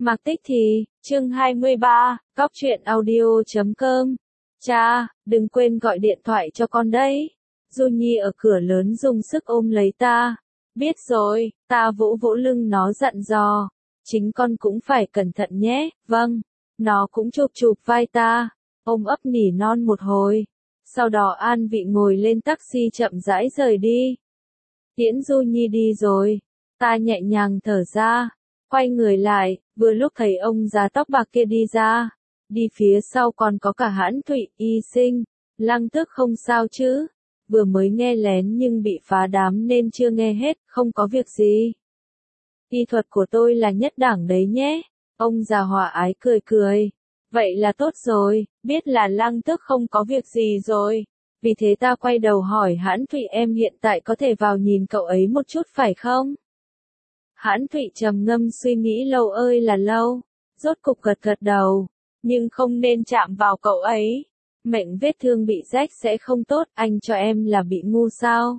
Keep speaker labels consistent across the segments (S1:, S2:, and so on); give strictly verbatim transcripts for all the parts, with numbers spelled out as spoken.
S1: Mạc Tích Thì, chương hai mươi ba, cóc truyện audio chấm com. Cha, đừng quên gọi điện thoại cho con đấy. Du Nhi ở cửa lớn dùng sức ôm lấy ta. Biết rồi, ta vỗ vỗ lưng nó dặn dò. Chính con cũng phải cẩn thận nhé, vâng. Nó cũng chụp chụp vai ta, ôm ấp nỉ non một hồi. Sau đó an vị ngồi lên taxi chậm rãi rời đi. Tiễn Du Nhi đi rồi, ta nhẹ nhàng thở ra. Quay người lại, vừa lúc thấy ông già tóc bạc kia đi ra. Đi phía sau còn có cả Hãn Thụy, Y Sinh. Lăng Tước không sao chứ? Vừa mới nghe lén nhưng bị phá đám nên chưa nghe hết, không có việc gì. Y thuật của tôi là nhất đẳng đấy nhé. Ông già hòa ái cười cười. Vậy là tốt rồi, biết là Lăng Tước không có việc gì rồi. Vì thế ta quay đầu hỏi Hãn Thụy, em hiện tại có thể vào nhìn cậu ấy một chút phải không? Hãn Thụy trầm ngâm suy nghĩ lâu ơi là lâu, rốt cục gật gật đầu, nhưng không nên chạm vào cậu ấy. Mệnh vết thương bị rách sẽ không tốt, anh cho em là bị ngu sao?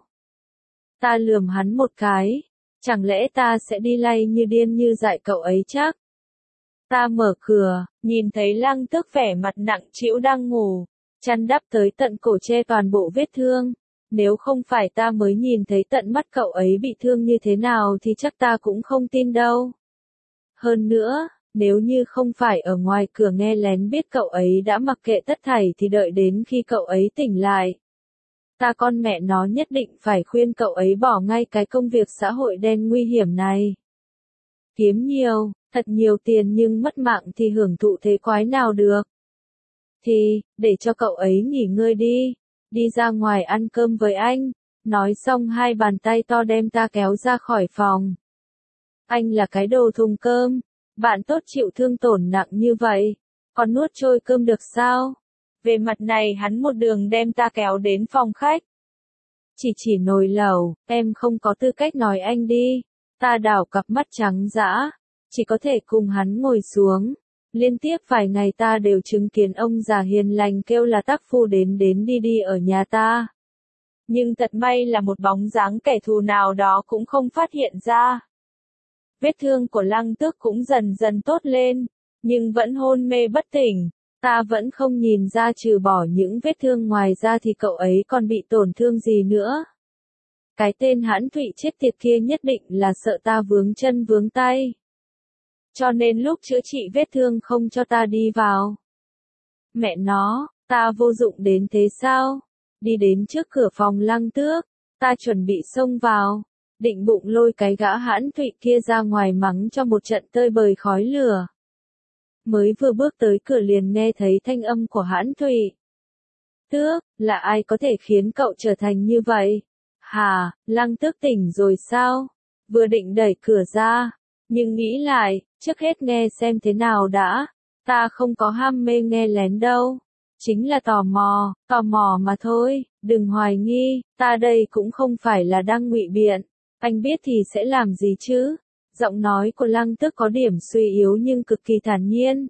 S1: Ta lườm hắn một cái, chẳng lẽ ta sẽ đi lay như điên như dại cậu ấy chắc? Ta mở cửa, nhìn thấy Lăng Tước vẻ mặt nặng trĩu đang ngủ, chăn đắp tới tận cổ che toàn bộ vết thương. Nếu không phải ta mới nhìn thấy tận mắt cậu ấy bị thương như thế nào thì chắc ta cũng không tin đâu. Hơn nữa, nếu như không phải ở ngoài cửa nghe lén biết cậu ấy đã mặc kệ tất thảy thì đợi đến khi cậu ấy tỉnh lại. Ta con mẹ nó nhất định phải khuyên cậu ấy bỏ ngay cái công việc xã hội đen nguy hiểm này. Kiếm nhiều, thật nhiều tiền nhưng mất mạng thì hưởng thụ thế quái nào được. Thì, để cho cậu ấy nghỉ ngơi đi. Đi ra ngoài ăn cơm với anh. Nói xong hai bàn tay to đem ta kéo ra khỏi phòng. Anh là cái đồ thùng cơm. Bạn tốt chịu thương tổn nặng như vậy. Còn nuốt trôi cơm được sao? Về mặt này hắn một đường đem ta kéo đến phòng khách. Chỉ chỉ nồi lẩu, em không có tư cách nói anh đi. Ta đảo cặp mắt trắng dã. Chỉ có thể cùng hắn ngồi xuống. Liên tiếp vài ngày ta đều chứng kiến ông già hiền lành kêu là tác phu đến đến đi đi ở nhà ta. Nhưng thật may là một bóng dáng kẻ thù nào đó cũng không phát hiện ra. Vết thương của Lăng Tước cũng dần dần tốt lên, nhưng vẫn hôn mê bất tỉnh. Ta vẫn không nhìn ra trừ bỏ những vết thương ngoài ra thì cậu ấy còn bị tổn thương gì nữa. Cái tên Hãn Thụy chết tiệt kia nhất định là sợ ta vướng chân vướng tay. Cho nên lúc chữa trị vết thương không cho ta đi vào. Mẹ nó, ta vô dụng đến thế sao? Đi đến trước cửa phòng Lăng Tước, ta chuẩn bị xông vào, định bụng lôi cái gã Hãn Thụy kia ra ngoài mắng cho một trận tơi bời khói lửa. Mới vừa bước tới cửa liền nghe thấy thanh âm của Hãn Thụy. Tước, là ai có thể khiến cậu trở thành như vậy? Hà, Lăng Tước tỉnh rồi sao? Vừa định đẩy cửa ra, nhưng nghĩ lại, trước hết nghe xem thế nào đã. Ta không có ham mê nghe lén đâu. Chính là tò mò, tò mò mà thôi, đừng hoài nghi, ta đây cũng không phải là đang ngụy biện. Anh biết thì sẽ làm gì chứ? Giọng nói của Lăng Tước có điểm suy yếu nhưng cực kỳ thản nhiên.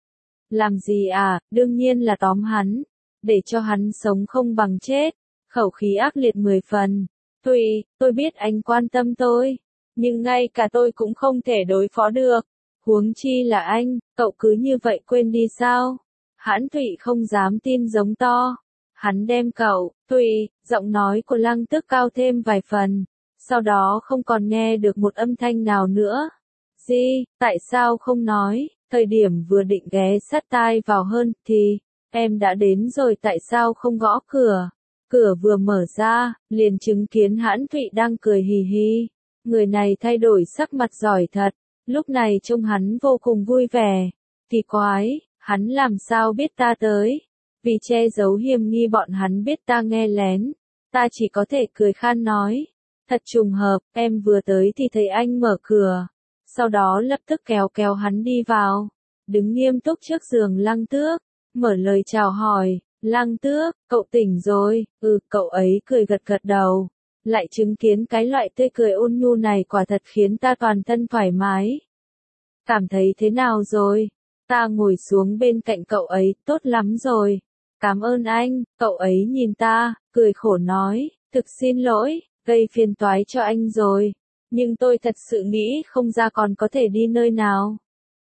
S1: Làm gì à, đương nhiên là tóm hắn, để cho hắn sống không bằng chết. Khẩu khí ác liệt mười phần. Thụy, tôi biết anh quan tâm tôi, nhưng ngay cả tôi cũng không thể đối phó được. Huống chi là anh, cậu cứ như vậy quên đi sao? Hãn Thụy không dám tin giống to. Hắn đem cậu, Thụy, giọng nói của Lăng Tước cao thêm vài phần. Sau đó không còn nghe được một âm thanh nào nữa. Gì, tại sao không nói? Thời điểm vừa định ghé sát tai vào hơn, thì, em đã đến rồi tại sao không gõ cửa? Cửa vừa mở ra, liền chứng kiến Hãn Thụy đang cười hì hì. Người này thay đổi sắc mặt giỏi thật. Lúc này trông hắn vô cùng vui vẻ. Kỳ quái, hắn làm sao biết ta tới? Vì che giấu hiểm nghi bọn hắn biết ta nghe lén. Ta chỉ có thể cười khan nói. Thật trùng hợp, em vừa tới thì thấy anh mở cửa. Sau đó lập tức kéo kéo hắn đi vào. Đứng nghiêm túc trước giường Lăng Tước. Mở lời chào hỏi. Lăng Tước, cậu tỉnh rồi. Ừ, cậu ấy cười gật gật đầu. Lại chứng kiến cái loại tươi cười ôn nhu này quả thật khiến ta toàn thân thoải mái. Cảm thấy thế nào rồi? Ta ngồi xuống bên cạnh cậu ấy, tốt lắm rồi. Cảm ơn anh, cậu ấy nhìn ta, cười khổ nói, thực xin lỗi, gây phiền toái cho anh rồi. Nhưng tôi thật sự nghĩ không ra còn có thể đi nơi nào.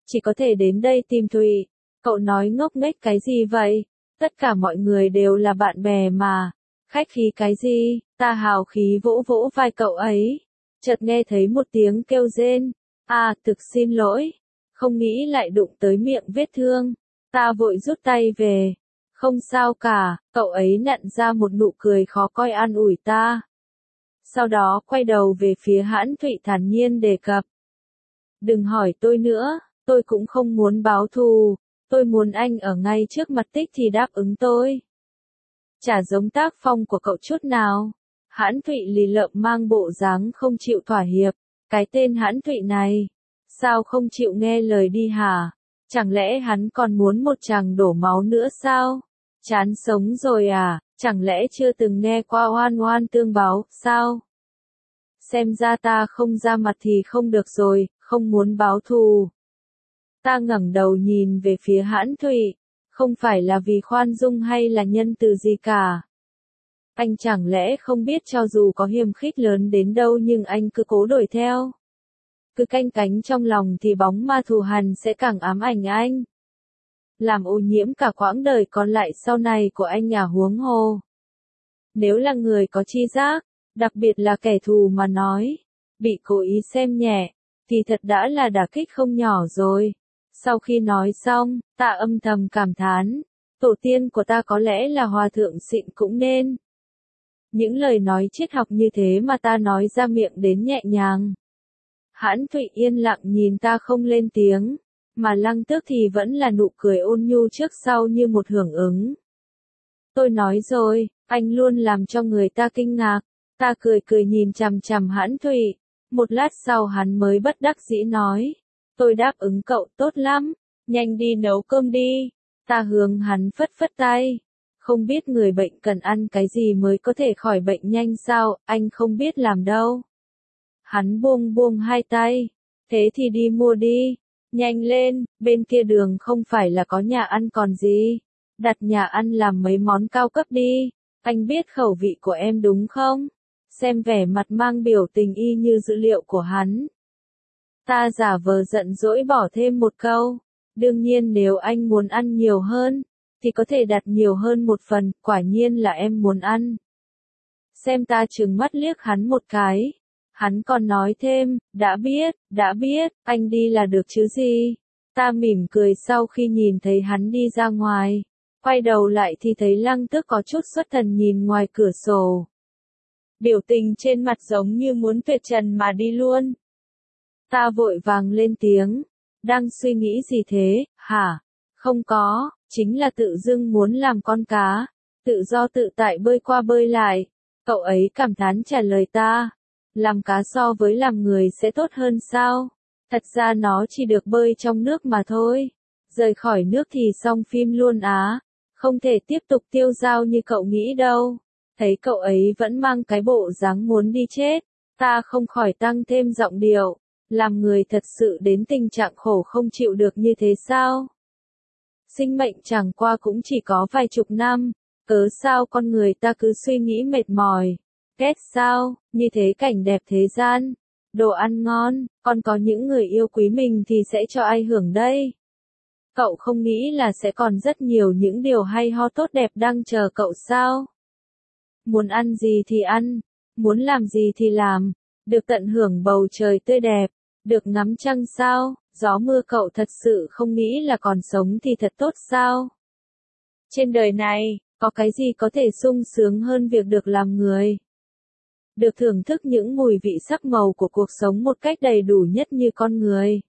S1: chỉ có thể đến đây tìm Thụy. Cậu nói ngốc nghếch cái gì vậy? Tất cả mọi người đều là bạn bè mà. Khách khí cái gì? Ta hào khí vỗ vỗ vai cậu ấy. Chợt nghe thấy một tiếng kêu rên. À, thực xin lỗi. Không nghĩ lại đụng tới miệng vết thương. Ta vội rút tay về. Không sao cả, cậu ấy nặn ra một nụ cười khó coi an ủi ta. Sau đó quay đầu về phía Hãn Thụy thản nhiên đề cập. Đừng hỏi tôi nữa, tôi cũng không muốn báo thù, tôi muốn anh ở ngay trước mặt Tích thì đáp ứng tôi. Chả giống tác phong của cậu chút nào. Hãn Thụy lì lợm mang bộ dáng không chịu thỏa hiệp, cái tên Hãn Thụy này, sao không chịu nghe lời đi hả? Chẳng lẽ hắn còn muốn một chàng đổ máu nữa sao? Chán sống rồi à, chẳng lẽ chưa từng nghe qua oan oan tương báo, sao? Xem ra ta không ra mặt thì không được rồi, không muốn báo thù. Ta ngẩng đầu nhìn về phía Hãn Thụy, không phải là vì khoan dung hay là nhân từ gì cả. Anh chẳng lẽ không biết cho dù có hiềm khích lớn đến đâu nhưng anh cứ cố đuổi theo. Cứ canh cánh trong lòng thì bóng ma thù hằn sẽ càng ám ảnh anh. Làm ô nhiễm cả quãng đời còn lại sau này của anh nhà huống hồ. Nếu là người có tri giác, đặc biệt là kẻ thù mà nói, bị cố ý xem nhẹ, thì thật đã là đả kích không nhỏ rồi. Sau khi nói xong, ta âm thầm cảm thán, tổ tiên của ta có lẽ là hòa thượng xịn cũng nên. Những lời nói triết học như thế mà ta nói ra miệng đến nhẹ nhàng. Hãn Thụy yên lặng nhìn ta không lên tiếng, mà Lăng Tước thì vẫn là nụ cười ôn nhu trước sau như một hưởng ứng. Tôi nói rồi, anh luôn làm cho người ta kinh ngạc. Ta cười cười nhìn chằm chằm Hãn Thụy. Một lát sau hắn mới bất đắc dĩ nói. Tôi đáp ứng cậu tốt lắm, nhanh đi nấu cơm đi. Ta hướng hắn phất phất tay. Không biết người bệnh cần ăn cái gì mới có thể khỏi bệnh nhanh sao, anh không biết làm đâu. Hắn buông buông hai tay. Thế thì đi mua đi. Nhanh lên, bên kia đường không phải là có nhà ăn còn gì. Đặt nhà ăn làm mấy món cao cấp đi. Anh biết khẩu vị của em đúng không? Xem vẻ mặt mang biểu tình y như dữ liệu của hắn. Ta giả vờ giận dỗi bỏ thêm một câu. Đương nhiên nếu anh muốn ăn nhiều hơn, thì có thể đặt nhiều hơn một phần, quả nhiên là em muốn ăn. Xem ta trừng mắt liếc hắn một cái. Hắn còn nói thêm, đã biết, đã biết, anh đi là được chứ gì. Ta mỉm cười sau khi nhìn thấy hắn đi ra ngoài. Quay đầu lại thì thấy Lăng Tước có chút xuất thần nhìn ngoài cửa sổ. Biểu tình trên mặt giống như muốn tuyệt trần mà đi luôn. Ta vội vàng lên tiếng. Đang suy nghĩ gì thế, hả? Không có, chính là tự dưng muốn làm con cá. Tự do tự tại bơi qua bơi lại. Cậu ấy cảm thán trả lời ta. Làm cá so với làm người sẽ tốt hơn sao? Thật ra nó chỉ được bơi trong nước mà thôi. Rời khỏi nước thì xong phim luôn á. Không thể tiếp tục tiêu dao như cậu nghĩ đâu. Thấy cậu ấy vẫn mang cái bộ dáng muốn đi chết. Ta không khỏi tăng thêm giọng điệu. Làm người thật sự đến tình trạng khổ không chịu được như thế sao? Sinh mệnh chẳng qua cũng chỉ có vài chục năm. Cớ sao con người ta cứ suy nghĩ mệt mỏi. Ghét sao, như thế cảnh đẹp thế gian. Đồ ăn ngon, còn có những người yêu quý mình thì sẽ cho ai hưởng đây? Cậu không nghĩ là sẽ còn rất nhiều những điều hay ho tốt đẹp đang chờ cậu sao? Muốn ăn gì thì ăn, muốn làm gì thì làm, được tận hưởng bầu trời tươi đẹp, được ngắm trăng sao, gió mưa cậu thật sự không nghĩ là còn sống thì thật tốt sao? Trên đời này, có cái gì có thể sung sướng hơn việc được làm người? Được thưởng thức những mùi vị sắc màu của cuộc sống một cách đầy đủ nhất như con người.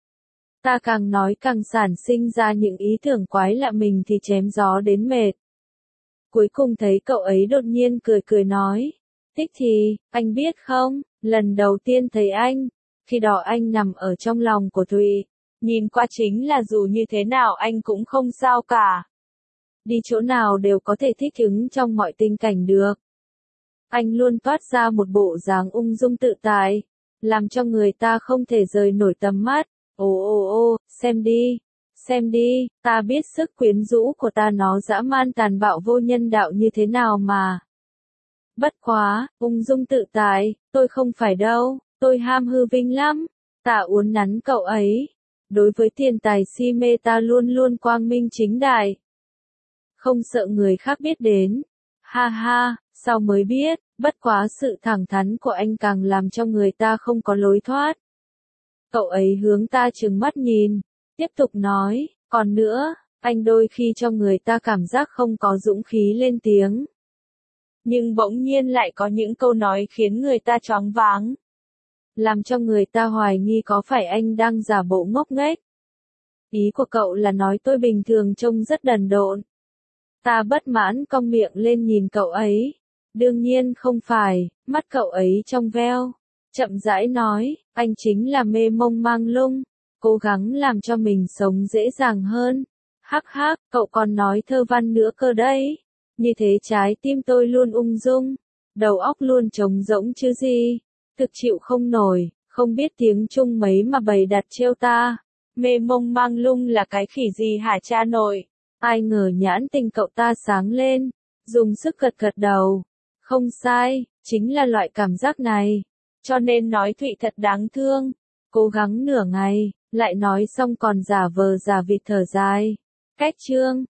S1: Ta càng nói càng sản sinh ra những ý tưởng quái lạ mình thì chém gió đến mệt. Cuối cùng thấy cậu ấy đột nhiên cười cười nói. Tích thì, anh biết không, lần đầu tiên thấy anh, khi đó anh nằm ở trong lòng của Thụy. Nhìn qua chính là dù như thế nào anh cũng không sao cả. Đi chỗ nào đều có thể thích ứng trong mọi tình cảnh được. Anh luôn toát ra một bộ dáng ung dung tự tại, làm cho người ta không thể rời nổi tầm mắt. Ồ ồ ồ, xem đi, xem đi, ta biết sức quyến rũ của ta nó dã man tàn bạo vô nhân đạo như thế nào mà. Bất quá, ung dung tự tại, tôi không phải đâu, tôi ham hư vinh lắm. Ta uốn nắn cậu ấy. đối với tiền tài si mê ta luôn luôn quang minh chính đại. Không sợ người khác biết đến. Ha ha, sau mới biết, bất quá sự thẳng thắn của anh càng làm cho người ta không có lối thoát. Cậu ấy hướng ta trừng mắt nhìn, tiếp tục nói, còn nữa, anh đôi khi cho người ta cảm giác không có dũng khí lên tiếng. Nhưng bỗng nhiên lại có những câu nói khiến người ta choáng váng. Làm cho người ta hoài nghi có phải anh đang giả bộ ngốc nghếch. Ý của cậu là nói tôi bình thường trông rất đần độn. Ta bất mãn cong miệng lên nhìn cậu ấy. Đương nhiên không phải, mắt cậu ấy trong veo. Chậm rãi nói, anh chính là mê mông mang lung, cố gắng làm cho mình sống dễ dàng hơn. Hắc hắc, cậu còn nói thơ văn nữa cơ đấy. Như thế trái tim tôi luôn ung dung, đầu óc luôn trống rỗng chứ gì. Thực chịu không nổi, không biết tiếng Trung mấy mà bày đặt trêu ta. Mê mông mang lung là cái khỉ gì hả cha nội? Ai ngờ nhãn tình cậu ta sáng lên, dùng sức gật gật đầu. Không sai, chính là loại cảm giác này. Cho nên nói Thụy thật đáng thương. Cố gắng nửa ngày, lại nói xong còn giả vờ giả vịt thở dài. Cách chương